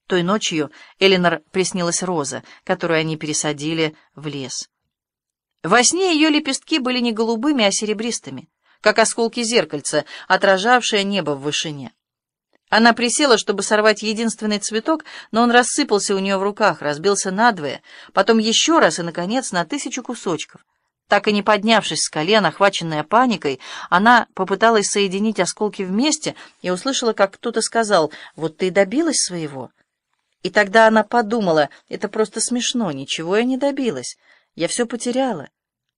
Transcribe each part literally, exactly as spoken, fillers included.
Той ночью Элинор приснилась роза, которую они пересадили в лес. Во сне ее лепестки были не голубыми, а серебристыми, как осколки зеркальца, отражавшие небо в вышине. Она присела, чтобы сорвать единственный цветок, но он рассыпался у нее в руках, разбился надвое, потом еще раз и, наконец, на тысячу кусочков. Так и не поднявшись с колен, охваченная паникой, она попыталась соединить осколки вместе и услышала, как кто-то сказал: «Вот ты и добилась своего». И тогда она подумала: это просто смешно, ничего я не добилась, я все потеряла.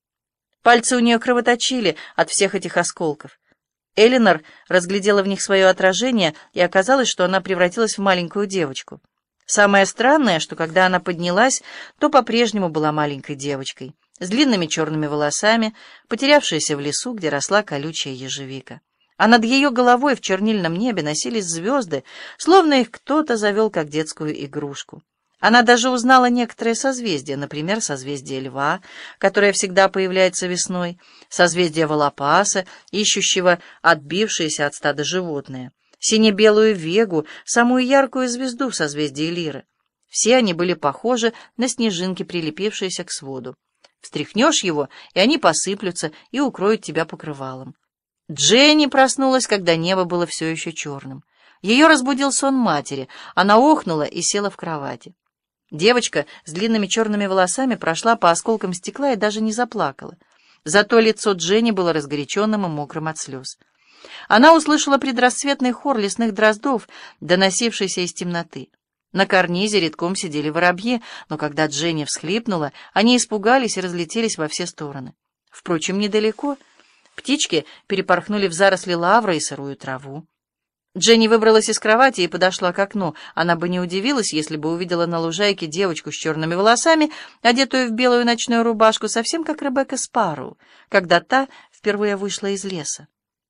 Пальцы у нее кровоточили от всех этих осколков. Элинор разглядела в них свое отражение, и оказалось, что она превратилась в маленькую девочку. Самое странное, что когда она поднялась, то по-прежнему была маленькой девочкой, с длинными черными волосами, потерявшейся в лесу, где росла колючая ежевика. А над ее головой в чернильном небе носились звезды, словно их кто-то завел как детскую игрушку. Она даже узнала некоторые созвездия, например, созвездие Льва, которое всегда появляется весной, созвездие Волопаса, ищущего отбившиеся от стада животные, сине-белую Вегу, самую яркую звезду в созвездии Лиры. Все они были похожи на снежинки, прилепившиеся к своду. Встряхнешь его, и они посыплются и укроют тебя покрывалом. Дженни проснулась, когда небо было все еще черным. Ее разбудил сон матери. Она охнула и села в кровати. Девочка с длинными черными волосами прошла по осколкам стекла и даже не заплакала. Зато лицо Дженни было разгоряченным и мокрым от слез. Она услышала предрассветный хор лесных дроздов, доносившийся из темноты. На карнизе редком сидели воробьи, но когда Дженни всхлипнула, они испугались и разлетелись во все стороны. Впрочем, недалеко. Птички перепорхнули в заросли лавра и сырую траву. Дженни выбралась из кровати и подошла к окну. Она бы не удивилась, если бы увидела на лужайке девочку с черными волосами, одетую в белую ночную рубашку, совсем как Ребекка Спарроу, когда та впервые вышла из леса.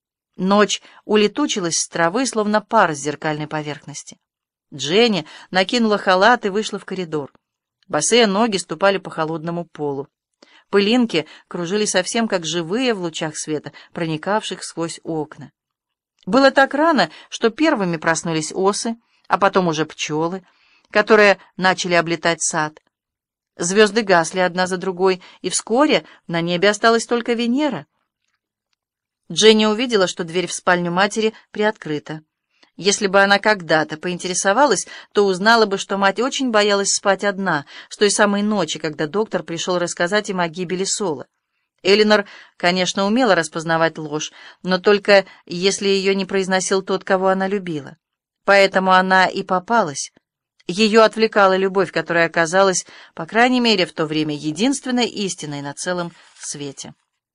Ночь улетучилась с травы, словно пар с зеркальной поверхности. Дженни накинула халат и вышла в коридор. Босые ноги ступали по холодному полу. Пылинки кружили совсем как живые в лучах света, проникавших сквозь окна. Было так рано, что первыми проснулись осы, а потом уже пчелы, которые начали облетать сад. Звезды гасли одна за другой, и вскоре на небе осталась только Венера. Дженни увидела, что дверь в спальню матери приоткрыта. Если бы она когда-то поинтересовалась, то узнала бы, что мать очень боялась спать одна с той самой ночи, когда доктор пришел рассказать им о гибели Соло. Элинор, конечно, умела распознавать ложь, но только если ее не произносил тот, кого она любила. Поэтому она и попалась. Ее отвлекала любовь, которая оказалась, по крайней мере, в то время единственной истиной на целом свете.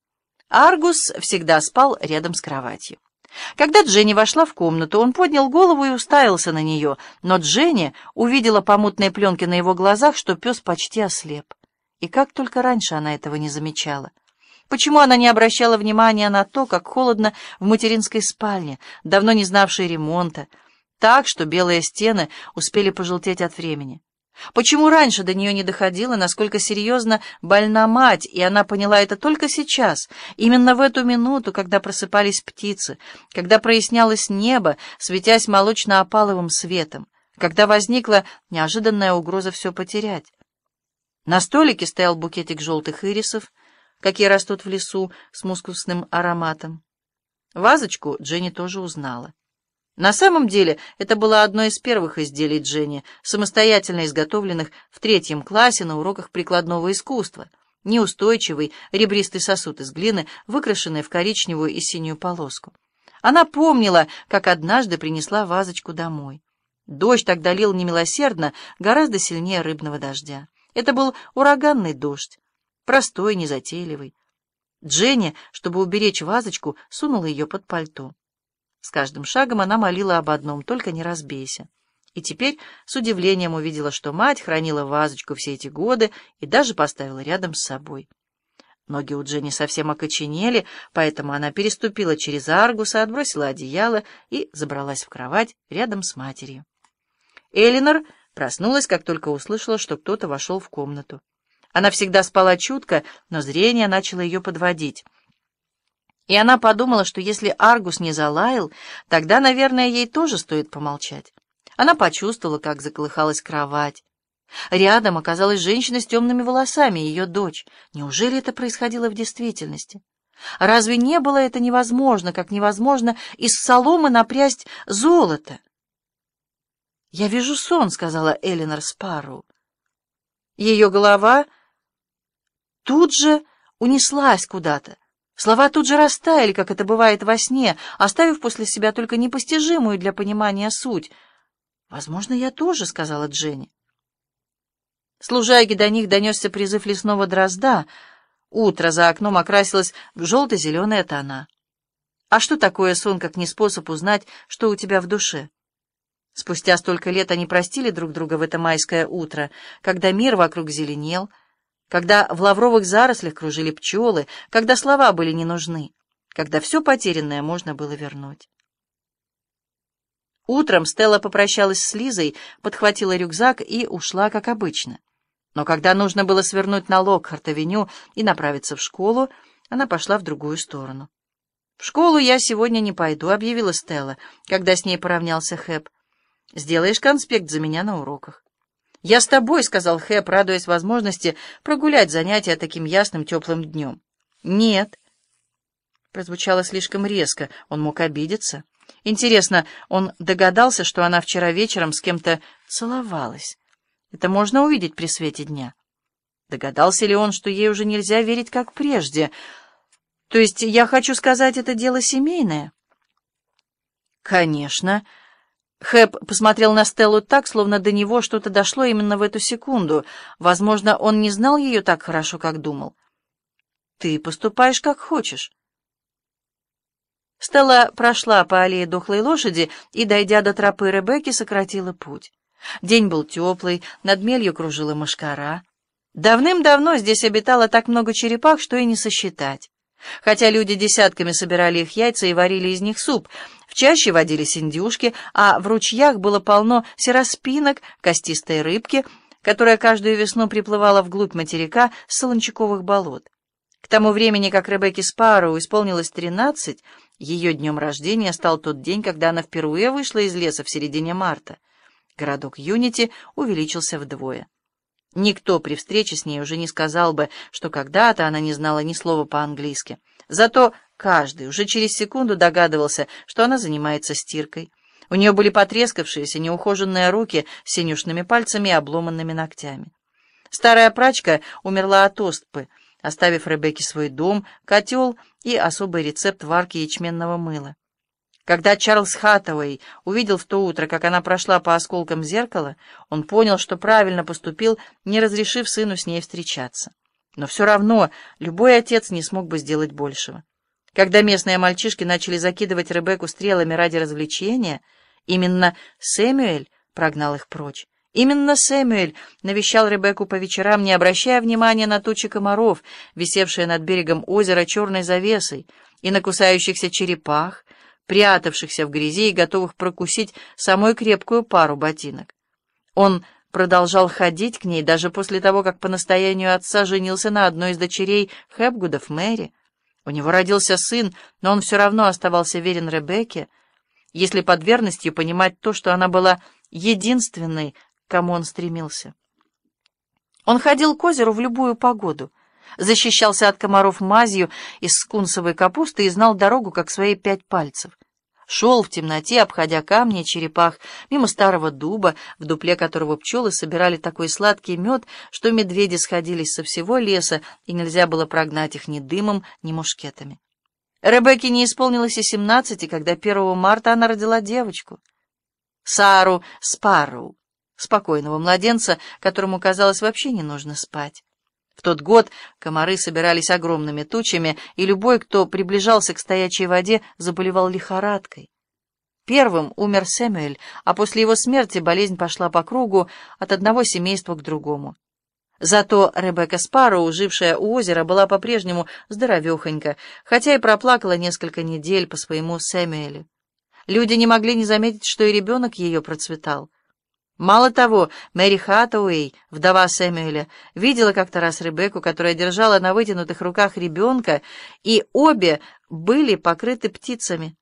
Аргус всегда спал рядом с кроватью. Когда Дженни вошла в комнату, он поднял голову и уставился на нее, но Дженни увидела по мутной пленке на его глазах, что пес почти ослеп. И как только раньше она этого не замечала. Почему она не обращала внимания на то, как холодно в материнской спальне, давно не знавшей ремонта, так, что белые стены успели пожелтеть от времени? Почему раньше до нее не доходило, насколько серьезно больна мать, и она поняла это только сейчас, именно в эту минуту, когда просыпались птицы, когда прояснялось небо, светясь молочно-опаловым светом, когда возникла неожиданная угроза все потерять? На столике стоял букетик желтых ирисов, какие растут в лесу, с мускусным ароматом. Вазочку Дженни тоже узнала. На самом деле это было одно из первых изделий Дженни, самостоятельно изготовленных в третьем классе на уроках прикладного искусства. Неустойчивый ребристый сосуд из глины, выкрашенный в коричневую и синюю полоску. Она помнила, как однажды принесла вазочку домой. Дождь тогда лил немилосердно, гораздо сильнее рыбного дождя. Это был ураганный дождь, простой, незатейливый. Дженни, чтобы уберечь вазочку, сунула ее под пальто. С каждым шагом она молила об одном: только не разбейся. И теперь с удивлением увидела, что мать хранила вазочку все эти годы и даже поставила рядом с собой. Ноги у Дженни совсем окоченели, поэтому она переступила через Аргуса, отбросила одеяло и забралась в кровать рядом с матерью. Элинор проснулась, как только услышала, что кто-то вошел в комнату. Она всегда спала чутко, но зрение начало ее подводить. И она подумала, что если Аргус не залаял, тогда, наверное, ей тоже стоит помолчать. Она почувствовала, как заколыхалась кровать. Рядом оказалась женщина с темными волосами, ее дочь. Неужели это происходило в действительности? Разве не было это невозможно, как невозможно из соломы напрясть золото? «Я вижу сон», — сказала Элинор Спарроу. Ее голова тут же унеслась куда-то. Слова тут же растаяли, как это бывает во сне, оставив после себя только непостижимую для понимания суть. «Возможно, я тоже», — сказала Дженни. С лужайки до них донесся призыв лесного дрозда. Утро за окном окрасилось в желто-зеленые тона. А что такое сон, как не способ узнать, что у тебя в душе? Спустя столько лет они простили друг друга в это майское утро, когда мир вокруг зеленел, когда в лавровых зарослях кружили пчелы, когда слова были не нужны, когда все потерянное можно было вернуть. Утром Стелла попрощалась с Лизой, подхватила рюкзак и ушла, как обычно. Но когда нужно было свернуть на Локхарт-авеню и направиться в школу, она пошла в другую сторону. «В школу я сегодня не пойду», — объявила Стелла, когда с ней поравнялся Хэп. «Сделаешь конспект за меня на уроках». «Я с тобой», — сказал Хэп, радуясь возможности прогулять занятия таким ясным теплым днем. «Нет». Прозвучало слишком резко, он мог обидеться. Интересно, он догадался, что она вчера вечером с кем-то целовалась? Это можно увидеть при свете дня. Догадался ли он, что ей уже нельзя верить, как прежде? То есть, я хочу сказать, это дело семейное? Конечно. Хэп посмотрел на Стеллу так, словно до него что-то дошло именно в эту секунду. Возможно, он не знал ее так хорошо, как думал. Ты поступаешь, как хочешь. Стелла прошла по аллее дохлой лошади и, дойдя до тропы Ребекки, сократила путь. День был теплый, над мелью кружила мошкара. Давным-давно здесь обитало так много черепах, что и не сосчитать. Хотя люди десятками собирали их яйца и варили из них суп, в чаще водились индюшки, а в ручьях было полно сероспинок, костистой рыбки, которая каждую весну приплывала вглубь материка с солончаковых болот. К тому времени, как Ребекке Спарроу исполнилось тринадцать, ее днем рождения стал тот день, когда она впервые вышла из леса в середине марта. Городок Юнити увеличился вдвое. Никто при встрече с ней уже не сказал бы, что когда-то она не знала ни слова по-английски. Зато каждый уже через секунду догадывался, что она занимается стиркой. У нее были потрескавшиеся, неухоженные руки с синюшными пальцами и обломанными ногтями. Старая прачка умерла от оспы, оставив Ребекке свой дом, котел и особый рецепт варки ячменного мыла. Когда Чарльз Хаттауэй увидел в то утро, как она прошла по осколкам зеркала, он понял, что правильно поступил, не разрешив сыну с ней встречаться. Но все равно любой отец не смог бы сделать большего. Когда местные мальчишки начали закидывать Ребекку стрелами ради развлечения, именно Сэмюэль прогнал их прочь. Именно Сэмюэль навещал Ребекку по вечерам, не обращая внимания на тучи комаров, висевшие над берегом озера черной завесой, и на кусающихся черепах, прятавшихся в грязи и готовых прокусить самую крепкую пару ботинок. Он продолжал ходить к ней даже после того, как по настоянию отца женился на одной из дочерей Хэпгудов, Мэри. У него родился сын, но он все равно оставался верен Ребекке, если под верностью понимать то, что она была единственной, к кому он стремился. Он ходил к озеру в любую погоду, защищался от комаров мазью из скунсовой капусты и знал дорогу, как свои пять пальцев. Шел в темноте, обходя камни и черепах, мимо старого дуба, в дупле которого пчелы собирали такой сладкий мед, что медведи сходились со всего леса, и нельзя было прогнать их ни дымом, ни мушкетами. Ребекке не исполнилось и семнадцати, когда первого марта она родила девочку. Сару Спарроу, спокойного младенца, которому, казалось, вообще не нужно спать. В тот год комары собирались огромными тучами, и любой, кто приближался к стоячей воде, заболевал лихорадкой. Первым умер Сэмюэль, а после его смерти болезнь пошла по кругу от одного семейства к другому. Зато Ребекка Спарроу, жившая у озера, была по-прежнему здоровехонька, хотя и проплакала несколько недель по своему Сэмюэлю. Люди не могли не заметить, что и ребенок ее процветал. Мало того, Мэри Хаттауэй, вдова Сэмюэля, видела как-то раз Ребекку, которая держала на вытянутых руках ребенка, и обе были покрыты птицами.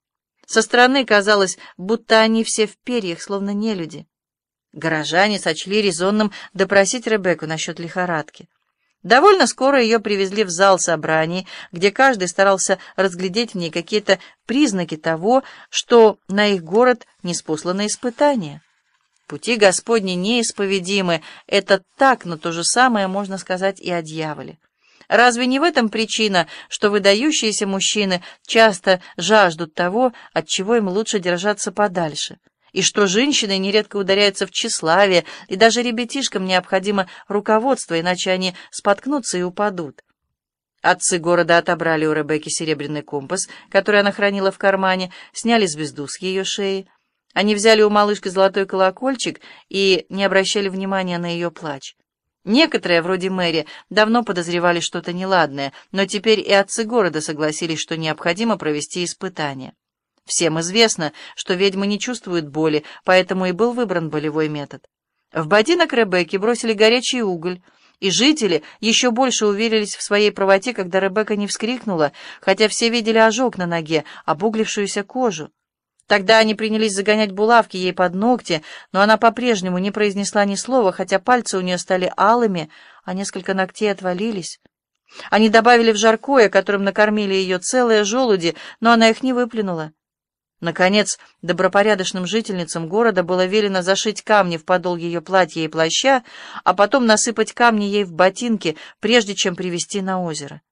Со стороны казалось, будто они все в перьях, словно нелюди. Горожане сочли резонным допросить Ребекку насчет лихорадки. Довольно скоро ее привезли в зал собраний, где каждый старался разглядеть в ней какие-то признаки того, что на их город ниспослано испытание. Пути Господни неисповедимы, это так, но то же самое можно сказать и о дьяволе. Разве не в этом причина, что выдающиеся мужчины часто жаждут того, от чего им лучше держаться подальше, и что женщины нередко ударяются в тщеславие, и даже ребятишкам необходимо руководство, иначе они споткнутся и упадут? Отцы города отобрали у Ребекки серебряный компас, который она хранила в кармане, сняли звезду с ее шеи. Они взяли у малышки золотой колокольчик и не обращали внимания на ее плач. Некоторые, вроде Мэри, давно подозревали что-то неладное, но теперь и отцы города согласились, что необходимо провести испытание. Всем известно, что ведьмы не чувствуют боли, поэтому и был выбран болевой метод. В ботинок Ребекки бросили горячий уголь, и жители еще больше уверились в своей правоте, когда Ребекка не вскрикнула, хотя все видели ожог на ноге, обуглившуюся кожу. Тогда они принялись загонять булавки ей под ногти, но она по-прежнему не произнесла ни слова, хотя пальцы у нее стали алыми, а несколько ногтей отвалились. Они добавили в жаркое, которым накормили ее, целые желуди, но она их не выплюнула. Наконец, добропорядочным жительницам города было велено зашить камни в подол ее платья и плаща, а потом насыпать камни ей в ботинки, прежде чем привести на озеро.